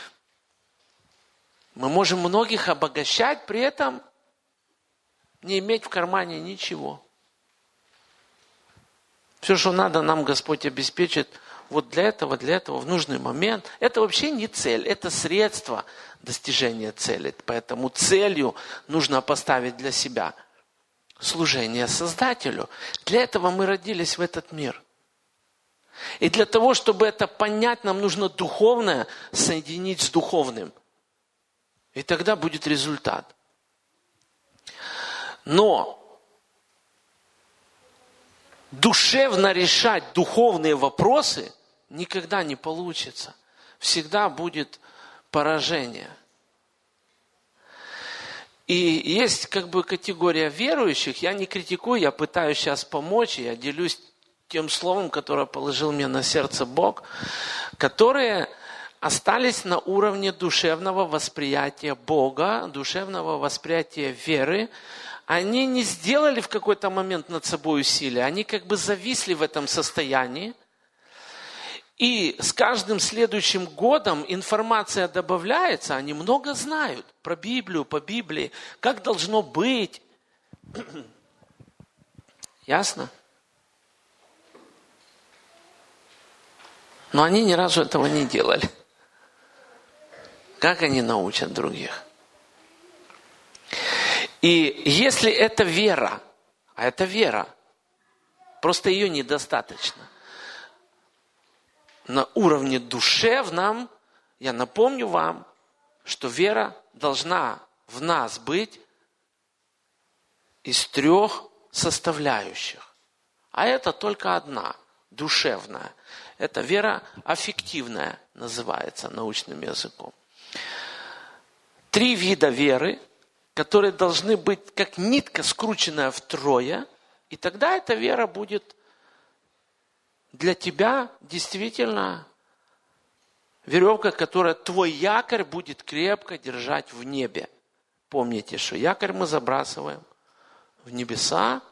[SPEAKER 1] Мы можем многих обогащать, при этом не иметь в кармане ничего. Все, что надо, нам Господь обеспечит вот для этого, в нужный момент. Это вообще не цель, это средство достижения цели. Поэтому целью нужно поставить для себя служение Создателю. Для этого мы родились в этот мир. И для того, чтобы это понять, нам нужно духовное соединить с духовным. И тогда будет результат. Но душевно решать духовные вопросы никогда не получится. Всегда будет поражение. И есть как бы категория верующих. Я не критикую, я пытаюсь сейчас помочь. Я делюсь тем словом, которое положил мне на сердце Бог. Которые остались на уровне душевного восприятия Бога, душевного восприятия веры. Они не сделали в какой-то момент над собой усилия. Они как бы зависли в этом состоянии. И с каждым следующим годом информация добавляется. Они много знают про Библию, по Библии, как должно быть. Ясно? Но они ни разу этого не делали. Как они научат других? И если это вера, а это вера, просто ее недостаточно. На уровне душевном, я напомню вам, что вера должна в нас быть из 3 составляющих. А это только одна, душевная. Это вера аффективная, называется научным языком. 3 вида веры, которые должны быть как нитка, скрученная втрое, и тогда эта вера будет для тебя действительно веревка, которая твой якорь будет крепко держать в небе. Помните, что якорь мы забрасываем в небеса,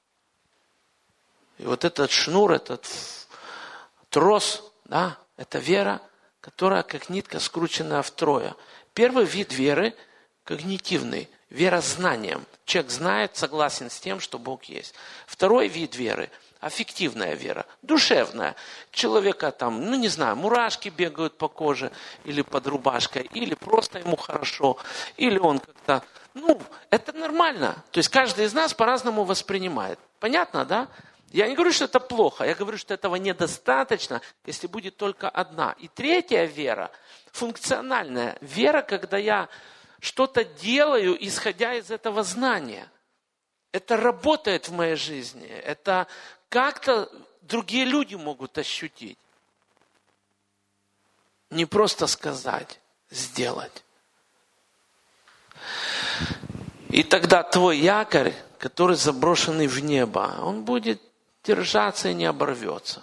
[SPEAKER 1] и вот этот шнур, этот трос, да, это вера, которая как нитка, скрученная втрое. Первый вид веры – когнитивный, вера знанием. Человек знает, согласен с тем, что Бог есть. Второй вид веры – аффективная вера, душевная. Человека там, ну не знаю, мурашки бегают по коже или под рубашкой, или просто ему хорошо, или он как-то, ну, это нормально. То есть каждый из нас по-разному воспринимает. Понятно, да? Я не говорю, что это плохо, я говорю, что этого недостаточно, если будет только одна. И третья вера, функциональная вера, когда я что-то делаю, исходя из этого знания. Это работает в моей жизни, это как-то другие люди могут ощутить. Не просто сказать, сделать. И тогда твой якорь, который заброшенный в небо, он будет держаться и не оборвется.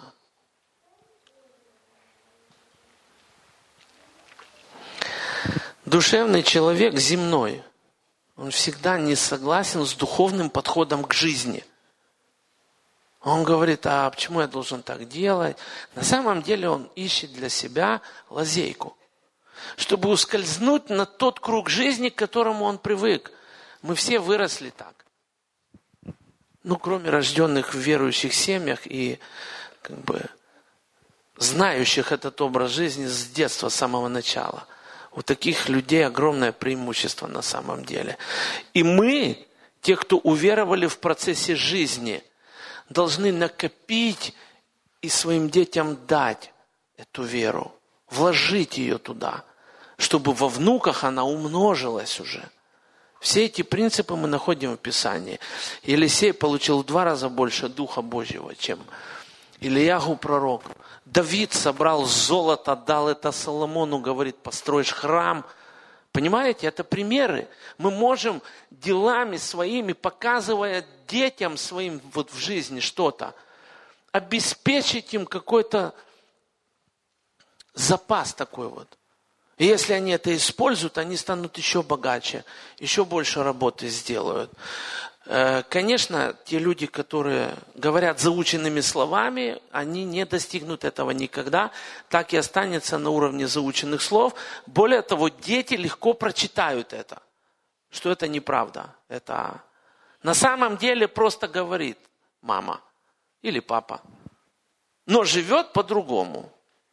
[SPEAKER 1] Душевный человек земной, он всегда не согласен с духовным подходом к жизни. Он говорит, а почему я должен так делать? На самом деле он ищет для себя лазейку, чтобы ускользнуть на тот круг жизни, к которому он привык. Мы все выросли так. Ну, кроме рожденных в верующих семьях и как бы знающих этот образ жизни с детства, с самого начала. У таких людей огромное преимущество на самом деле. И мы, те, кто уверовали в процессе жизни, должны накопить и своим детям дать эту веру, вложить ее туда, чтобы во внуках она умножилась уже. Все эти принципы мы находим в Писании. Елисей получил в 2 раза больше Духа Божьего, чем Ильягу пророк. Давид собрал золото, дал это Соломону, говорит, построишь храм. Понимаете, это примеры. Мы можем делами своими, показывая детям своим вот в жизни что-то, обеспечить им какой-то запас такой вот. И если они это используют, они станут еще богаче, еще больше работы сделают. Конечно, те люди, которые говорят заученными словами, они не достигнут этого никогда. Так и останется на уровне заученных слов. Более того, дети легко прочитают это, что это неправда. Это на самом деле просто говорит мама или папа, но живет по-другому.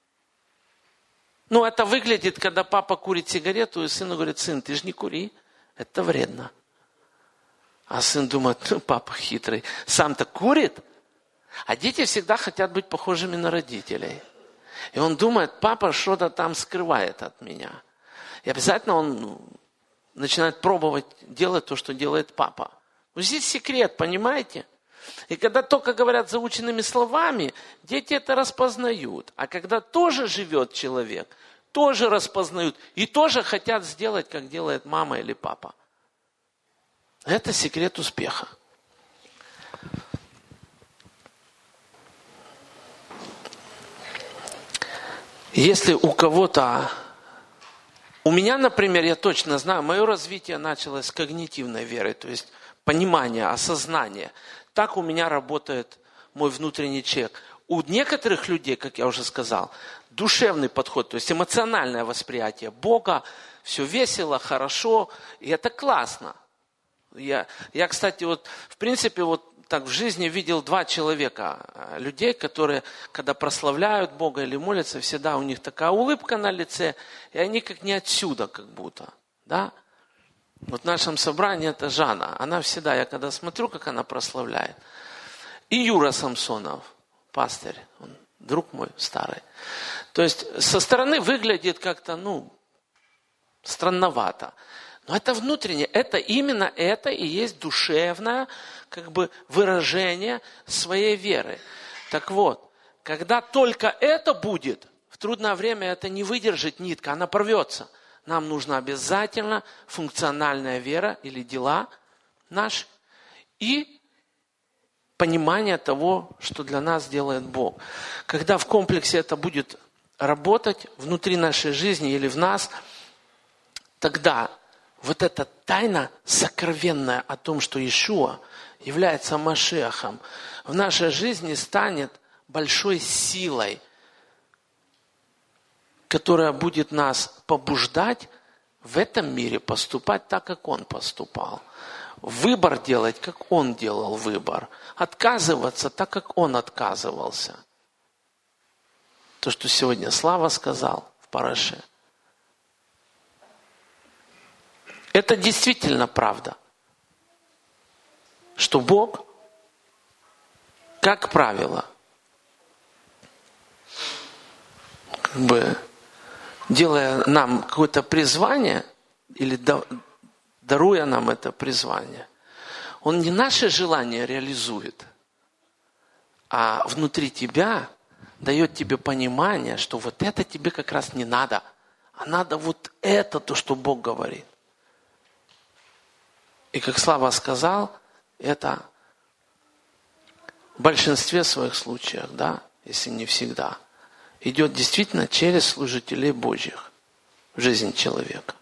[SPEAKER 1] Ну, это выглядит, когда папа курит сигарету, и сыну говорит, сын, ты же не кури, это вредно. А сын думает, папа хитрый, сам-то курит, а дети всегда хотят быть похожими на родителей. И он думает, папа что-то там скрывает от меня. И обязательно он начинает пробовать делать то, что делает папа. Вот здесь секрет, понимаете? И когда только говорят заученными словами, дети это распознают. А когда тоже живет человек, тоже распознают и тоже хотят сделать, как делает мама или папа. Это секрет успеха. Если у кого-то... У меня, например, я точно знаю, мое развитие началось с когнитивной веры, то есть понимания, осознания. Так у меня работает мой внутренний человек. У некоторых людей, как я уже сказал, душевный подход, то есть эмоциональное восприятие Бога, все весело, хорошо, и это классно. Я, кстати, вот в принципе, вот так в жизни видел 2 человека, людей, которые, когда прославляют Бога или молятся, всегда у них такая улыбка на лице, и они как не отсюда как будто. Да? Вот в нашем собрании это Жанна. Она всегда, я когда смотрю, как она прославляет. И Юра Самсонов, пастырь, он друг мой старый. То есть со стороны выглядит как-то, странновато. Но это внутреннее, именно это и есть душевное выражение своей веры. Так вот, когда только это будет, в трудное время это не выдержит нитка, она порвется. Нам нужна обязательно функциональная вера или дела наши и понимание того, что для нас делает Бог. Когда в комплексе это будет работать внутри нашей жизни или в нас, тогда вот эта тайна сокровенная о том, что Иешуа является Машиахом, в нашей жизни станет большой силой, которая будет нас побуждать в этом мире поступать так, как Он поступал. Выбор делать, как Он делал выбор. Отказываться так, как Он отказывался. То, что сегодня Слава сказал в Параше. Это действительно правда. Что Бог, как правило, делая нам какое-то призвание, или даруя нам это призвание, Он не наше желание реализует, а внутри тебя дает тебе понимание, что вот это тебе как раз не надо, а надо вот это, то, что Бог говорит. И как Слава сказал, это в большинстве своих случаев, если не всегда, идет действительно через служителей Божьих в жизнь человека.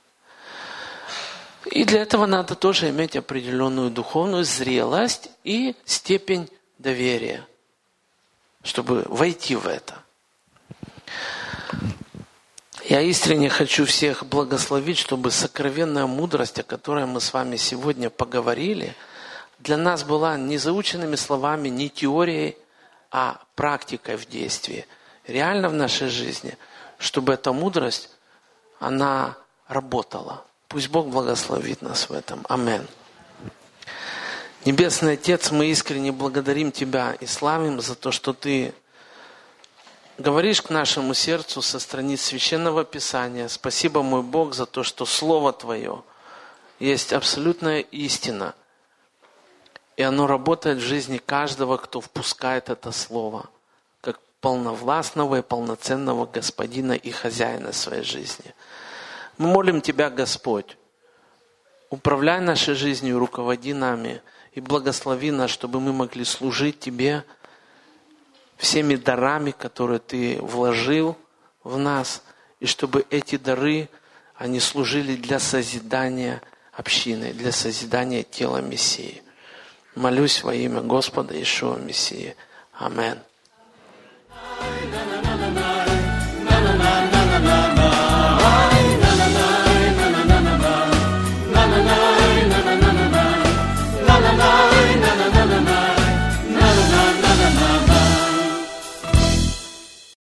[SPEAKER 1] И для этого надо тоже иметь определенную духовную зрелость и степень доверия, чтобы войти в это. Я искренне хочу всех благословить, чтобы сокровенная мудрость, о которой мы с вами сегодня поговорили, для нас была не заученными словами, не теорией, а практикой в действии. Реально в нашей жизни, чтобы эта мудрость, она работала. Пусть Бог благословит нас в этом. Аминь. Небесный Отец, мы искренне благодарим Тебя и славим за то, что Ты говоришь к нашему сердцу со страниц Священного Писания. Спасибо, мой Бог, за то, что Слово Твое есть абсолютная истина. И оно работает в жизни каждого, кто впускает это Слово, как полновластного и полноценного Господина и Хозяина своей жизни. Мы молим Тебя, Господь, управляй нашей жизнью, руководи нами и благослови нас, чтобы мы могли служить Тебе всеми дарами, которые Ты вложил в нас, и чтобы эти дары, они служили для созидания общины, для созидания тела Мессии. Молюсь во имя Господа Иешуа Мессии. Аминь.